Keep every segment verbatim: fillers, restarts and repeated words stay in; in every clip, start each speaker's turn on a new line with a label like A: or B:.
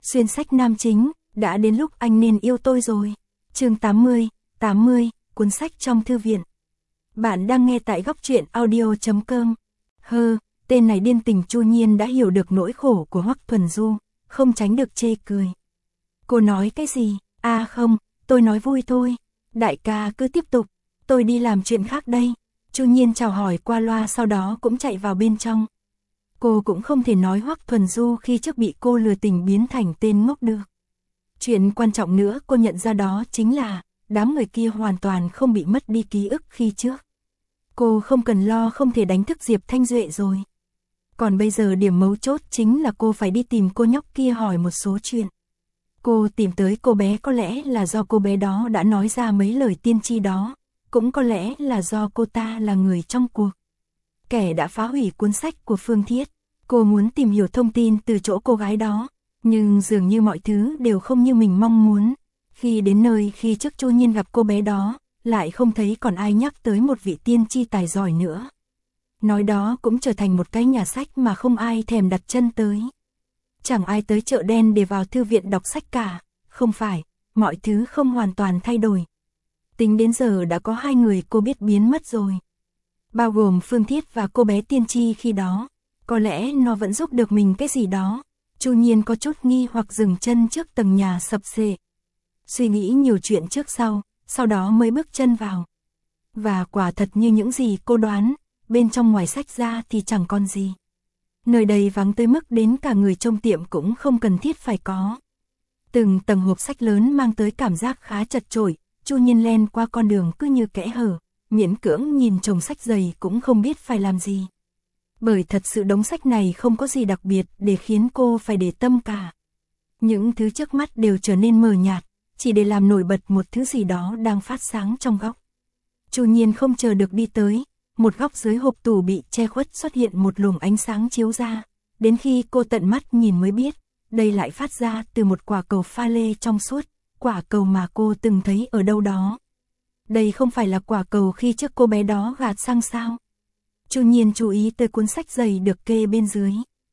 A: Xuyên sách nam chính, đã đến lúc anh nên yêu tôi rồi. Chương tám mươi, tám mươi, cuốn sách trong thư viện. Bạn đang nghe tại góc truyện audio chấm com. Hơ, tên này điên tình Chu Nhiên đã hiểu được nỗi khổ của Hoắc Thuần Du, không tránh được chê cười. Cô nói cái gì? À không, tôi nói vui thôi. Đại ca cứ tiếp tục, tôi đi làm chuyện khác đây. Chu Nhiên chào hỏi qua loa sau đó cũng chạy vào bên trong. Cô cũng không thể nói Hoắc Thuần Du khi trước bị cô lừa tình biến thành tên ngốc được. Chuyện quan trọng nữa cô nhận ra đó chính là đám người kia hoàn toàn không bị mất đi ký ức khi trước. Cô không cần lo không thể đánh thức Diệp Thanh Duệ rồi. Còn bây giờ điểm mấu chốt chính là cô phải đi tìm cô nhóc kia hỏi một số chuyện. Cô tìm tới cô bé có lẽ là do cô bé đó đã nói ra mấy lời tiên tri đó, cũng có lẽ là do cô ta là người trong cuộc. Kẻ đã phá hủy cuốn sách của Phương Thiết. Cô muốn tìm hiểu thông tin từ chỗ cô gái đó, nhưng dường như mọi thứ đều không như mình mong muốn. Khi đến nơi khi trước Chu Nhiên gặp cô bé đó, lại không thấy còn ai nhắc tới một vị tiên tri tài giỏi nữa. Nói đó cũng trở thành một cái nhà sách mà không ai thèm đặt chân tới. Chẳng ai tới chợ đen để vào thư viện đọc sách cả, không phải, mọi thứ không hoàn toàn thay đổi. Tính đến giờ đã có hai người cô biết biến mất rồi. Bao gồm Phương Thiết và cô bé tiên tri khi đó. Có lẽ nó vẫn giúp được mình cái gì đó. Chu Nhiên có chút nghi hoặc dừng chân trước tầng nhà sập xệ. Suy nghĩ nhiều chuyện trước sau, sau đó mới bước chân vào. Và quả thật như những gì cô đoán, bên trong ngoài sách ra thì chẳng còn gì. Nơi đây vắng tới mức đến cả người trông tiệm cũng không cần thiết phải có. Từng tầng hộp sách lớn mang tới cảm giác khá chật chội. Chu Nhiên len qua con đường cứ như kẽ hở, miễn cưỡng nhìn chồng sách dày cũng không biết phải làm gì. Bởi thật sự đống sách này không có gì đặc biệt để khiến cô phải để tâm cả. Những thứ trước mắt đều trở nên mờ nhạt, chỉ để làm nổi bật một thứ gì đó đang phát sáng trong góc. Chu Nhiên không chờ được đi tới, một góc dưới hộp tủ bị che khuất xuất hiện một luồng ánh sáng chiếu ra. Đến khi cô tận mắt nhìn mới biết, đây lại phát ra từ một quả cầu pha lê trong suốt, quả cầu mà cô từng thấy ở đâu đó. Đây không phải là quả cầu khi trước cô bé đó gạt sang sao? Chu Nhiên chú ý tới cuốn sách dày được kê bên dưới.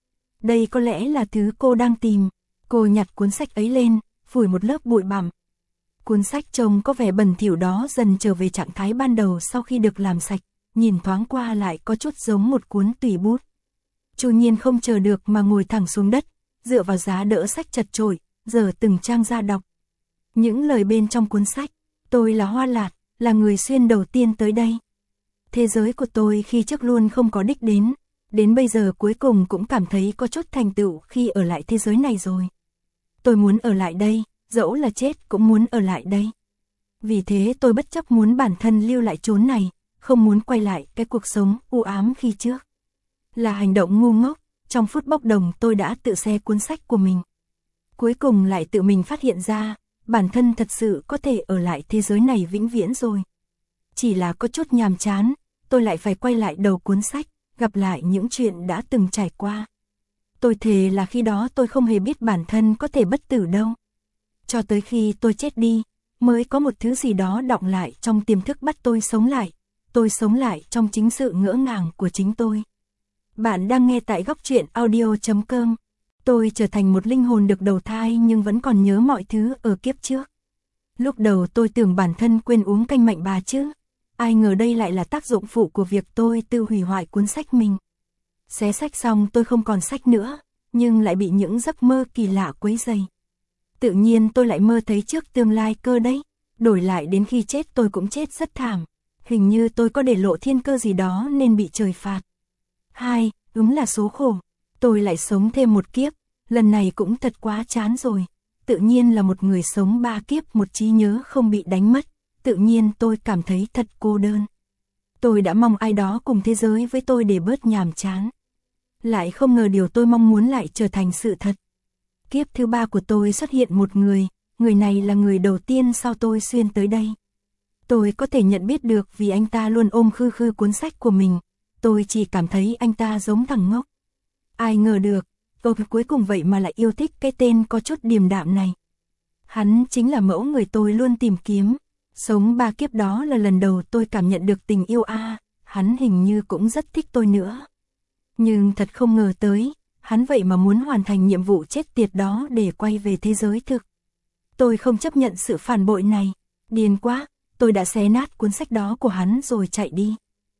A: Đây có lẽ là thứ cô đang tìm. Cô nhặt cuốn sách ấy lên, phủi một lớp bụi bặm. Cuốn sách trông có vẻ bẩn thỉu đó dần trở về trạng thái ban đầu sau khi được làm sạch, nhìn thoáng qua lại có chút giống một cuốn tùy bút. Chu Nhiên không chờ được mà ngồi thẳng xuống đất, dựa vào giá đỡ sách chật chội, giờ từng trang ra đọc. Những lời bên trong cuốn sách, tôi là Hoa Lạt, là người xuyên đầu tiên tới đây. Thế giới của tôi khi trước luôn không có đích đến, đến bây giờ cuối cùng cũng cảm thấy có chút thành tựu khi ở lại thế giới này rồi. Tôi muốn ở lại đây, dẫu là chết cũng muốn ở lại đây. Vì thế tôi bất chấp muốn bản thân lưu lại chốn này, không muốn quay lại cái cuộc sống u ám khi trước. Là hành động ngu ngốc, trong phút bốc đồng tôi đã tự xé cuốn sách của mình. Cuối cùng lại tự mình phát hiện ra, bản thân thật sự có thể ở lại thế giới này vĩnh viễn rồi. Chỉ là có chút nhàm chán, tôi lại phải quay lại đầu cuốn sách, gặp lại những chuyện đã từng trải qua. Tôi thề là khi đó tôi không hề biết bản thân có thể bất tử đâu. Cho tới khi tôi chết đi, mới có một thứ gì đó đọng lại trong tiềm thức bắt tôi sống lại. Tôi sống lại trong chính sự ngỡ ngàng của chính tôi. Bạn đang nghe tại góc truyện audio chấm com. Tôi trở thành một linh hồn được đầu thai nhưng vẫn còn nhớ mọi thứ ở kiếp trước. Lúc đầu tôi tưởng bản thân quên uống canh mạnh bà chứ. Ai ngờ đây lại là tác dụng phụ của việc tôi tự hủy hoại cuốn sách mình. Xé sách xong tôi không còn sách nữa, nhưng lại bị những giấc mơ kỳ lạ quấy rầy. Tự nhiên tôi lại mơ thấy trước tương lai cơ đấy. Đổi lại đến khi chết tôi cũng chết rất thảm. Hình như tôi có để lộ thiên cơ gì đó nên bị trời phạt. Hai, đúng là số khổ. Tôi lại sống thêm một kiếp, lần này cũng thật quá chán rồi. Tự nhiên là một người sống ba kiếp một trí nhớ không bị đánh mất. Tự nhiên tôi cảm thấy thật cô đơn. Tôi đã mong ai đó cùng thế giới với tôi để bớt nhàm chán. Lại không ngờ điều tôi mong muốn lại trở thành sự thật. Kiếp thứ ba của tôi xuất hiện một người, người này là người đầu tiên sau tôi xuyên tới đây. Tôi có thể nhận biết được vì anh ta luôn ôm khư khư cuốn sách của mình. Tôi chỉ cảm thấy anh ta giống thằng ngốc. Ai ngờ được, tôi cuối cùng vậy mà lại yêu thích cái tên có chút điềm đạm này. Hắn chính là mẫu người tôi luôn tìm kiếm. Sống ba kiếp đó là lần đầu tôi cảm nhận được tình yêu a, à, hắn hình như cũng rất thích tôi nữa. Nhưng thật không ngờ tới, hắn vậy mà muốn hoàn thành nhiệm vụ chết tiệt đó để quay về thế giới thực. Tôi không chấp nhận sự phản bội này, điên quá, tôi đã xé nát cuốn sách đó của hắn rồi chạy đi.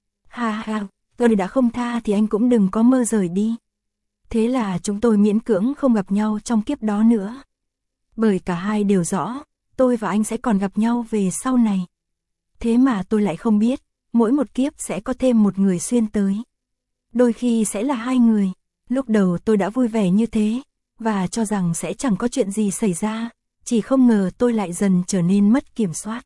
A: Ha ha, tôi đã không tha thì anh cũng đừng có mơ rời đi. Thế là chúng tôi miễn cưỡng không gặp nhau trong kiếp đó nữa. Bởi cả hai đều rõ, tôi và anh sẽ còn gặp nhau về sau này. Thế mà tôi lại không biết, mỗi một kiếp sẽ có thêm một người xuyên tới. Đôi khi sẽ là hai người. Lúc đầu tôi đã vui vẻ như thế, và cho rằng sẽ chẳng có chuyện gì xảy ra, chỉ không ngờ tôi lại dần trở nên mất kiểm soát.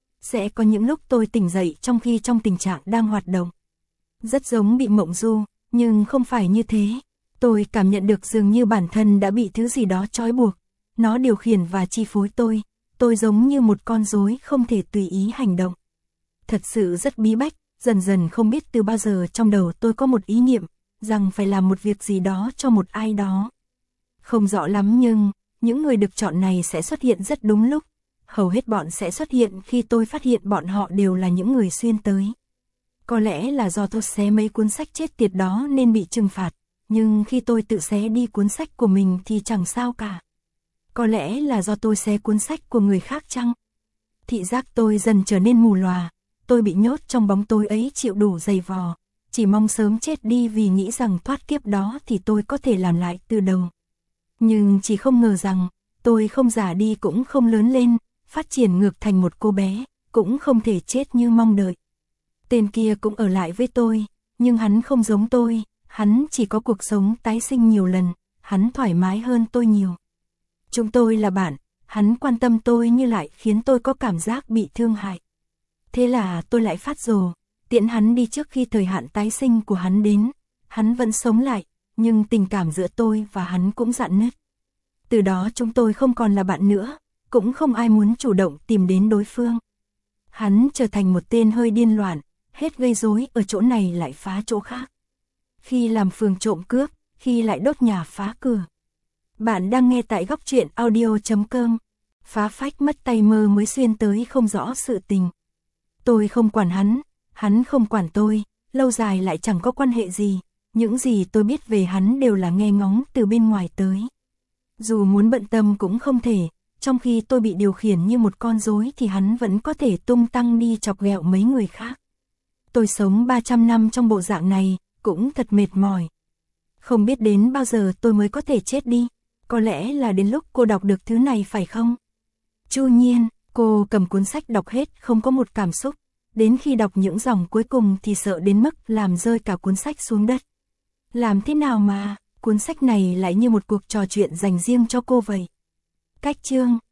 A: Sẽ có những lúc tôi tỉnh dậy trong khi trong tình trạng đang hoạt động. Rất giống bị mộng du, nhưng không phải như thế. Tôi cảm nhận được dường như bản thân đã bị thứ gì đó trói buộc. Nó điều khiển và chi phối tôi. Tôi giống như một con rối không thể tùy ý hành động. Thật sự rất bí bách, dần dần không biết từ bao giờ trong đầu tôi có một ý niệm, rằng phải làm một việc gì đó cho một ai đó. Không rõ lắm nhưng, những người được chọn này sẽ xuất hiện rất đúng lúc. Hầu hết bọn sẽ xuất hiện khi tôi phát hiện bọn họ đều là những người xuyên tới. Có lẽ là do tôi xé mấy cuốn sách chết tiệt đó nên bị trừng phạt, nhưng khi tôi tự xé đi cuốn sách của mình thì chẳng sao cả. Có lẽ là do tôi xé cuốn sách của người khác chăng? Thị giác tôi dần trở nên mù lòa, tôi bị nhốt trong bóng tối ấy chịu đủ dày vò, chỉ mong sớm chết đi vì nghĩ rằng thoát kiếp đó thì tôi có thể làm lại từ đầu. Nhưng chỉ không ngờ rằng, tôi không già đi cũng không lớn lên, phát triển ngược thành một cô bé, cũng không thể chết như mong đợi. Tên kia cũng ở lại với tôi, nhưng hắn không giống tôi, hắn chỉ có cuộc sống tái sinh nhiều lần, hắn thoải mái hơn tôi nhiều. Chúng tôi là bạn, hắn quan tâm tôi nhưng lại khiến tôi có cảm giác bị thương hại. Thế là tôi lại phát rồ, tiễn hắn đi trước khi thời hạn tái sinh của hắn đến. Hắn vẫn sống lại, nhưng tình cảm giữa tôi và hắn cũng rạn nứt. Từ đó chúng tôi không còn là bạn nữa, cũng không ai muốn chủ động tìm đến đối phương. Hắn trở thành một tên hơi điên loạn, hết gây rối ở chỗ này lại phá chỗ khác. Khi làm phường trộm cướp, khi lại đốt nhà phá cửa. Bạn đang nghe tại góc truyện audio chấm com. Phá phách mất tay mơ mới xuyên tới không rõ sự tình. Tôi không quản hắn, hắn không quản tôi, lâu dài lại chẳng có quan hệ gì. Những gì tôi biết về hắn đều là nghe ngóng từ bên ngoài tới. Dù muốn bận tâm cũng không thể, trong khi tôi bị điều khiển như một con rối thì hắn vẫn có thể tung tăng đi chọc ghẹo mấy người khác. Tôi sống ba trăm năm trong bộ dạng này, cũng thật mệt mỏi. Không biết đến bao giờ tôi mới có thể chết đi, có lẽ là đến lúc cô đọc được thứ này phải không? Chu Nhiên, cô cầm cuốn sách đọc hết không có một cảm xúc, đến khi đọc những dòng cuối cùng thì sợ đến mức làm rơi cả cuốn sách xuống đất. Làm thế nào mà, cuốn sách này lại như một cuộc trò chuyện dành riêng cho cô vậy? Cách chương